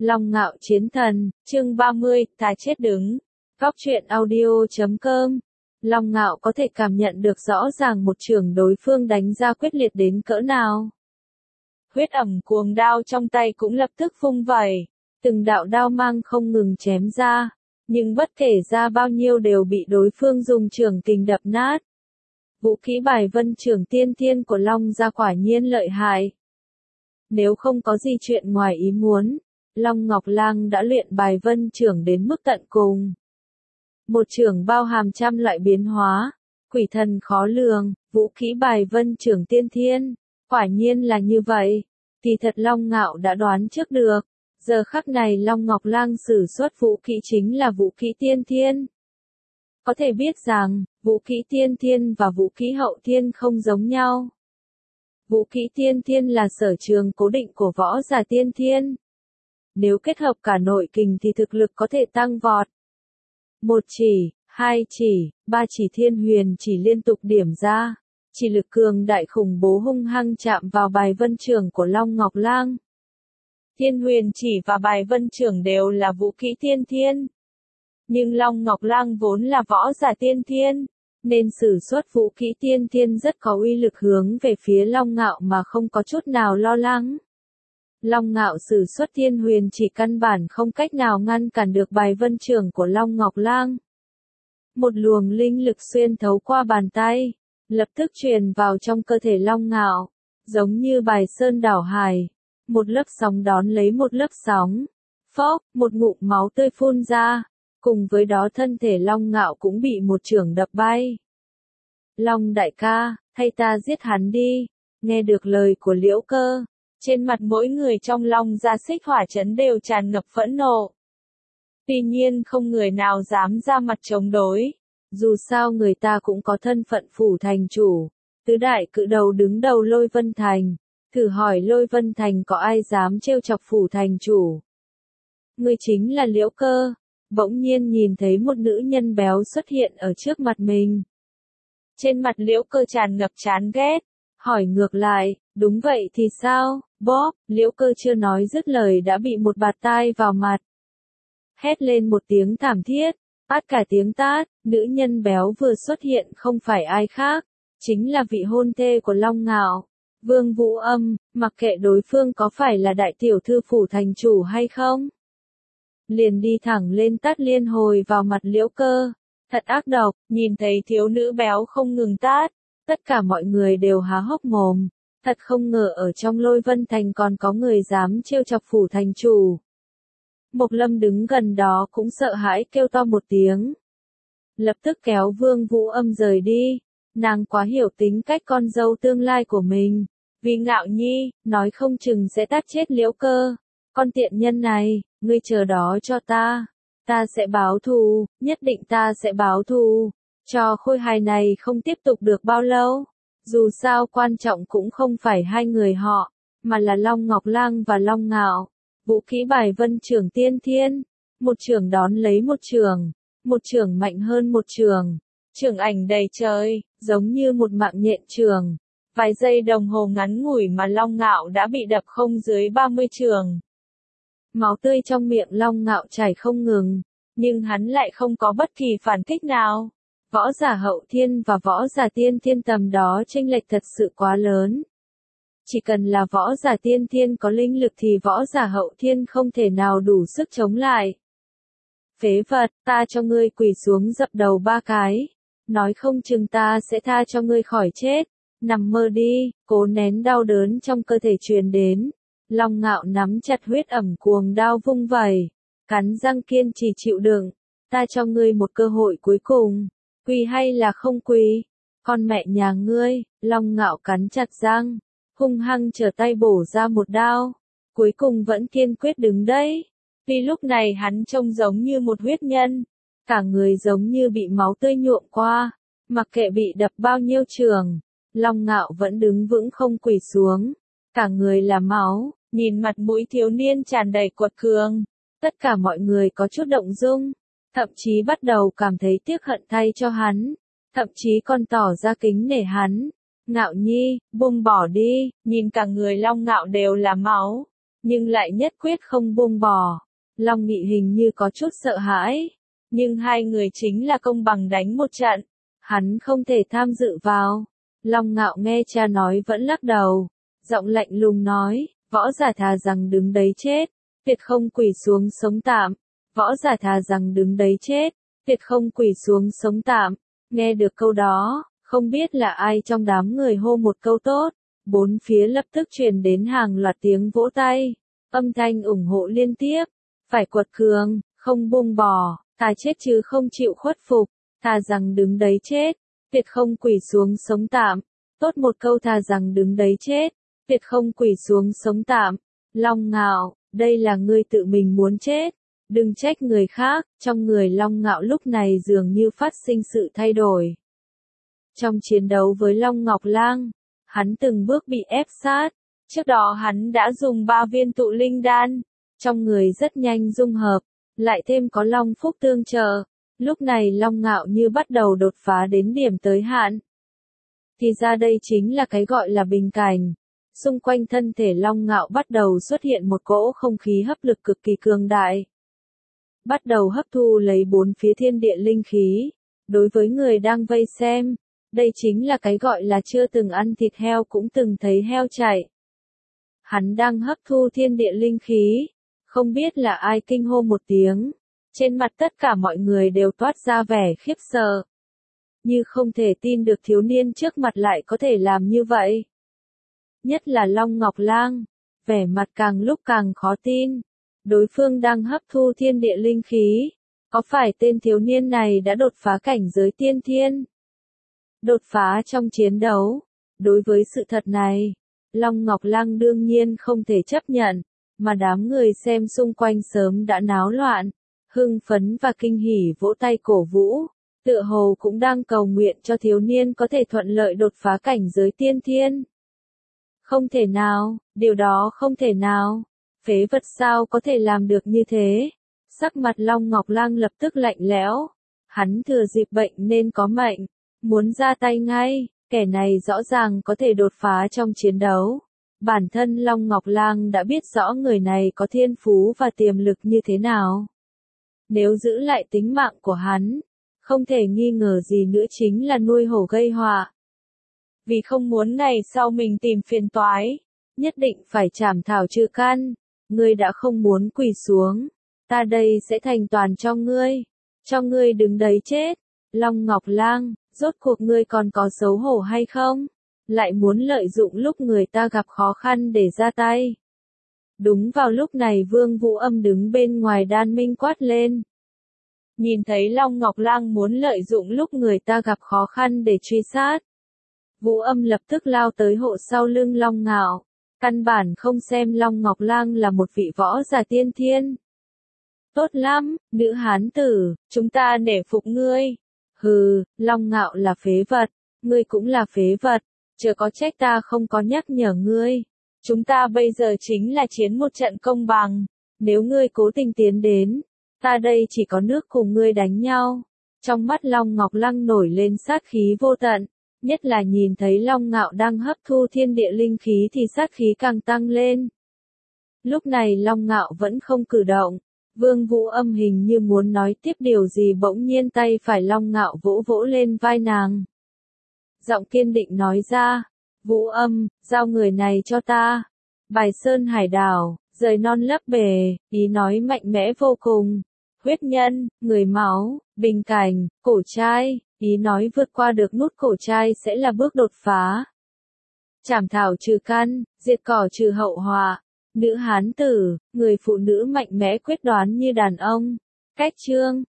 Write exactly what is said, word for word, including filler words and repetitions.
Long Ngạo Chiến Thần, chương ba mươi, ta chết đứng. Góc truyện audio chấm com. Long Ngạo có thể cảm nhận được rõ ràng một chưởng đối phương đánh ra quyết liệt đến cỡ nào. Huyết ẩm cuồng đao trong tay cũng lập tức phung vẩy, từng đạo đao mang không ngừng chém ra, nhưng bất kể ra bao nhiêu đều bị đối phương dùng chưởng kình đập nát. Vũ khí bài vân chưởng tiên thiên của Long gia quả nhiên lợi hại. Nếu không có gì chuyện ngoài ý muốn, Long Ngọc Lang đã luyện bài vân chưởng đến mức tận cùng. Một chưởng bao hàm trăm loại biến hóa, quỷ thần khó lường, vũ khí bài vân chưởng tiên thiên, quả nhiên là như vậy. Thì thật Long Ngạo đã đoán trước được, giờ khắc này Long Ngọc Lang sử xuất vũ khí chính là vũ khí tiên thiên. Có thể biết rằng, vũ khí tiên thiên và vũ khí hậu thiên không giống nhau. Vũ khí tiên thiên là sở trường cố định của võ giả tiên thiên. Nếu kết hợp cả nội kình thì thực lực có thể tăng vọt. Một chỉ, hai chỉ, ba chỉ thiên huyền chỉ liên tục điểm ra. Chỉ lực cường đại khủng bố hung hăng chạm vào bài vân chưởng của Long Ngọc Lang. Thiên huyền chỉ và bài vân chưởng đều là vũ khí tiên thiên. Nhưng Long Ngọc Lang vốn là võ giả tiên thiên, nên sử xuất vũ khí tiên thiên rất có uy lực hướng về phía Long Ngạo mà không có chút nào lo lắng. Long Ngạo sử xuất thiên huyền chỉ căn bản không cách nào ngăn cản được bài vân chưởng của Long Ngọc Lang. Một luồng linh lực xuyên thấu qua bàn tay, lập tức truyền vào trong cơ thể Long Ngạo, giống như bài sơn đảo hải. Một lớp sóng đón lấy một lớp sóng. Phốc, một ngụm máu tươi phun ra. Cùng với đó thân thể Long Ngạo cũng bị một chưởng đập bay. Long đại ca, thay ta giết hắn đi. Nghe được lời của Liễu Cơ, trên mặt mỗi người trong Long gia Xích Hỏa trấn đều tràn ngập phẫn nộ. Tuy nhiên không người nào dám ra mặt chống đối. Dù sao người ta cũng có thân phận phủ thành chủ. Tứ đại cự đầu đứng đầu Lôi Vân Thành. Thử hỏi Lôi Vân Thành có ai dám trêu chọc phủ thành chủ. Người chính là Liễu Cơ. Bỗng nhiên nhìn thấy một nữ nhân béo xuất hiện ở trước mặt mình. Trên mặt Liễu Cơ tràn ngập chán ghét. Hỏi ngược lại, đúng vậy thì sao, bóp, Liễu Cơ chưa nói dứt lời đã bị một bạt tai vào mặt. Hét lên một tiếng thảm thiết, tát cả tiếng tát, nữ nhân béo vừa xuất hiện không phải ai khác, chính là vị hôn thê của Long Ngạo, Vương Vũ Âm, mặc kệ đối phương có phải là đại tiểu thư phủ thành chủ hay không. Liền đi thẳng lên tát liên hồi vào mặt Liễu Cơ, thật ác độc, nhìn thấy thiếu nữ béo không ngừng tát. Tất cả mọi người đều há hốc mồm, thật không ngờ ở trong Lôi Vân Thành còn có người dám trêu chọc phủ thành chủ. Mộc Lâm đứng gần đó cũng sợ hãi kêu to một tiếng. Lập tức kéo Vương Vũ Âm rời đi, nàng quá hiểu tính cách con dâu tương lai của mình. Vì Ngạo Nhi, nói không chừng sẽ tát chết Liễu Cơ. Con tiện nhân này, ngươi chờ đó cho ta. Ta sẽ báo thù, nhất định ta sẽ báo thù. Cho khôi hài này không tiếp tục được bao lâu. Dù sao quan trọng cũng không phải hai người họ, mà là Long Ngọc Lang và Long Ngạo. Vũ khí bài vân chưởng tiên thiên. Một chưởng đón lấy một chưởng. Một chưởng mạnh hơn một chưởng. Chưởng ảnh đầy trời, giống như một mạng nhện chưởng. Vài giây đồng hồ ngắn ngủi mà Long Ngạo đã bị đập không dưới ba mươi chưởng. Máu tươi trong miệng Long Ngạo chảy không ngừng, nhưng hắn lại không có bất kỳ phản kích nào. Võ giả hậu thiên và võ giả tiên thiên tầm đó chênh lệch thật sự quá lớn. Chỉ cần là võ giả tiên thiên có linh lực thì võ giả hậu thiên không thể nào đủ sức chống lại. Phế vật, ta cho ngươi quỳ xuống dập đầu ba cái. Nói không chừng ta sẽ tha cho ngươi khỏi chết. Nằm mơ đi, cố nén đau đớn trong cơ thể truyền đến. Long Ngạo nắm chặt huyết ẩm cuồng đao vung vẩy. Cắn răng kiên trì chịu đựng. Ta cho ngươi một cơ hội cuối cùng. Quỳ hay là không quỳ? Con mẹ nhà ngươi, Long Ngạo cắn chặt răng, hung hăng trở tay bổ ra một đao, cuối cùng vẫn kiên quyết đứng đấy. Vì lúc này hắn trông giống như một huyết nhân, cả người giống như bị máu tươi nhuộm qua, mặc kệ bị đập bao nhiêu trường, Long Ngạo vẫn đứng vững không quỳ xuống, cả người là máu, nhìn mặt mũi thiếu niên tràn đầy quật cường, tất cả mọi người có chút động dung. Thậm chí bắt đầu cảm thấy tiếc hận thay cho hắn, thậm chí còn tỏ ra kính nể hắn. Ngạo Nhi, buông bỏ đi, nhìn cả người Long Ngạo đều là máu. nhưng lại nhất quyết không buông bỏ. Long Nghị hình như có chút sợ hãi, nhưng hai người chính là công bằng đánh một trận, hắn không thể tham dự vào. Long Ngạo nghe cha nói vẫn lắc đầu, giọng lạnh lùng nói, võ giả thà rằng đứng đấy chết, tuyệt không quỳ xuống sống tạm. Võ giả thà rằng đứng đấy chết, tuyệt không quỳ xuống sống tạm. Nghe được câu đó, không biết là ai trong đám người hô một câu tốt, bốn phía lập tức truyền đến hàng loạt tiếng vỗ tay, âm thanh ủng hộ liên tiếp. Phải quật cường, không buông bỏ, thà chết chứ không chịu khuất phục, thà rằng đứng đấy chết, tuyệt không quỳ xuống sống tạm. Tốt một câu thà rằng đứng đấy chết, tuyệt không quỳ xuống sống tạm. Long Ngạo, đây là ngươi tự mình muốn chết, đừng trách người khác. Trong người Long Ngạo lúc này dường như phát sinh sự thay đổi. Trong chiến đấu với Long Ngọc Lang, hắn từng bước bị ép sát, trước đó hắn đã dùng ba viên tụ linh đan, trong người rất nhanh dung hợp, lại thêm có Long Phúc tương trợ, lúc này Long Ngạo như bắt đầu đột phá đến điểm tới hạn. Thì ra đây chính là cái gọi là bình cảnh. Xung quanh thân thể Long Ngạo bắt đầu xuất hiện một cỗ không khí hấp lực cực kỳ cường đại. Bắt đầu hấp thu lấy bốn phía thiên địa linh khí. Đối với người đang vây xem, đây chính là cái gọi là chưa từng ăn thịt heo cũng từng thấy heo chạy. Hắn đang hấp thu thiên địa linh khí. Không biết là ai kinh hô một tiếng. Trên mặt tất cả mọi người đều toát ra vẻ khiếp sợ. Như không thể tin được thiếu niên trước mặt lại có thể làm như vậy. Nhất là Long Ngọc Lang, vẻ mặt càng lúc càng khó tin. Đối phương đang hấp thu thiên địa linh khí. Có phải tên thiếu niên này đã đột phá cảnh giới tiên thiên? Đột phá trong chiến đấu. Đối với sự thật này, Long Ngọc Lang đương nhiên không thể chấp nhận, mà đám người xem xung quanh sớm đã náo loạn, hưng phấn và kinh hỉ vỗ tay cổ vũ, tựa hồ cũng đang cầu nguyện cho thiếu niên có thể thuận lợi đột phá cảnh giới tiên thiên. Không thể nào, điều đó không thể nào. Phế vật sao có thể làm được như thế? Sắc mặt Long Ngọc Lang lập tức lạnh lẽo. Hắn thừa dịp bệnh nên có mệnh, muốn ra tay ngay, kẻ này rõ ràng có thể đột phá trong chiến đấu. Bản thân Long Ngọc Lang đã biết rõ người này có thiên phú và tiềm lực như thế nào. Nếu giữ lại tính mạng của hắn, không thể nghi ngờ gì nữa chính là nuôi hổ gây họa. Vì không muốn ngày sau mình tìm phiền toái, nhất định phải trảm thảo trừ căn. Ngươi đã không muốn quỳ xuống, ta đây sẽ thành toàn cho ngươi, cho ngươi đứng đấy chết. Long Ngọc Lang, rốt cuộc ngươi còn có xấu hổ hay không? Lại muốn lợi dụng lúc người ta gặp khó khăn để ra tay. Đúng vào lúc này Vương Vũ Âm đứng bên ngoài đan minh quát lên. Nhìn thấy Long Ngọc Lang muốn lợi dụng lúc người ta gặp khó khăn để truy sát. Vũ Âm lập tức lao tới hộ sau lưng Long Ngạo. Căn bản không xem Long Ngọc Lang là một vị võ giả tiên thiên. Tốt lắm, nữ hán tử, chúng ta nể phục ngươi. Hừ, Long Ngạo là phế vật, ngươi cũng là phế vật, chớ có trách ta không có nhắc nhở ngươi. Chúng ta bây giờ chính là chiến một trận công bằng, nếu ngươi cố tình tiến đến, ta đây chỉ có nước cùng ngươi đánh nhau. Trong mắt Long Ngọc Lang nổi lên sát khí vô tận. Nhất là nhìn thấy Long Ngạo đang hấp thu thiên địa linh khí thì sát khí càng tăng lên. Lúc này Long Ngạo vẫn không cử động. Vương Vũ Âm hình như muốn nói tiếp điều gì bỗng nhiên tay phải Long Ngạo vỗ vỗ lên vai nàng. Giọng kiên định nói ra, Vũ Âm, giao người này cho ta. Bài sơn hải đảo, rời non lấp bể, ý nói mạnh mẽ vô cùng. Huyết nhân, người máu, bình cảnh, cổ trai. Ý nói vượt qua được nút cổ trai sẽ là bước đột phá. Trảm thảo trừ căn, diệt cỏ trừ hậu họa. Nữ hán tử, người phụ nữ mạnh mẽ quyết đoán như đàn ông. Cách chương,